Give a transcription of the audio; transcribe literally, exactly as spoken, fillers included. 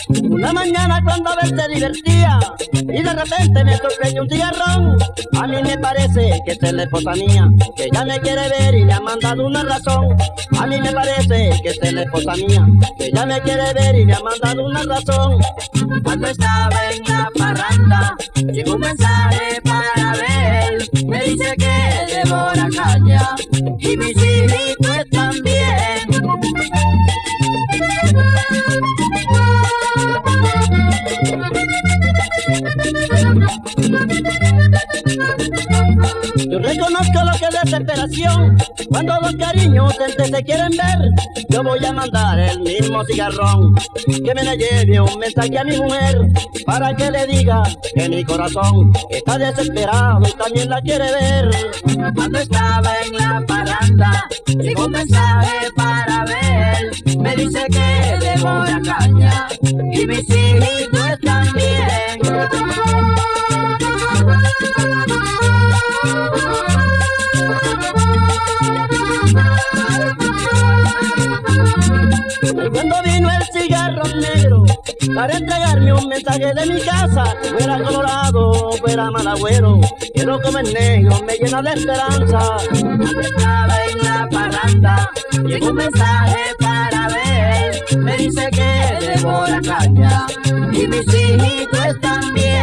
Una mañana cuando a ver se divertía y de repente me sorprendió un cigarrón. A mí me parece que esta es la esposa mía, que ella me quiere ver y me ha mandado una razón. A mí me parece que esta es la esposa mía, que ella me quiere ver y me ha mandado una razón. Cuando estaba en la parranda, llegó un mensaje para ver. Me dice que devora caña y mis hijitos también. Yo reconozco lo que es desesperación, cuando dos cariños entre se quieren ver. Yo voy a mandar el mismo cigarrón, que me le lleve un mensaje a mi mujer, para que le diga que mi corazón está desesperado y también la quiere ver. Cuando estaba en la parranda, llegó un mensaje para ver. Me dice que devora caña y mis hijitos también. Cuando vino el cigarro negro para entregarme un mensaje de mi casa, fuera colorado, fuera malagüero, quiero comer negro, me llena de esperanza. Cuando estaba en la parranda, llegó un mensaje para ver. Me dice que devora caña y mis hijitos también.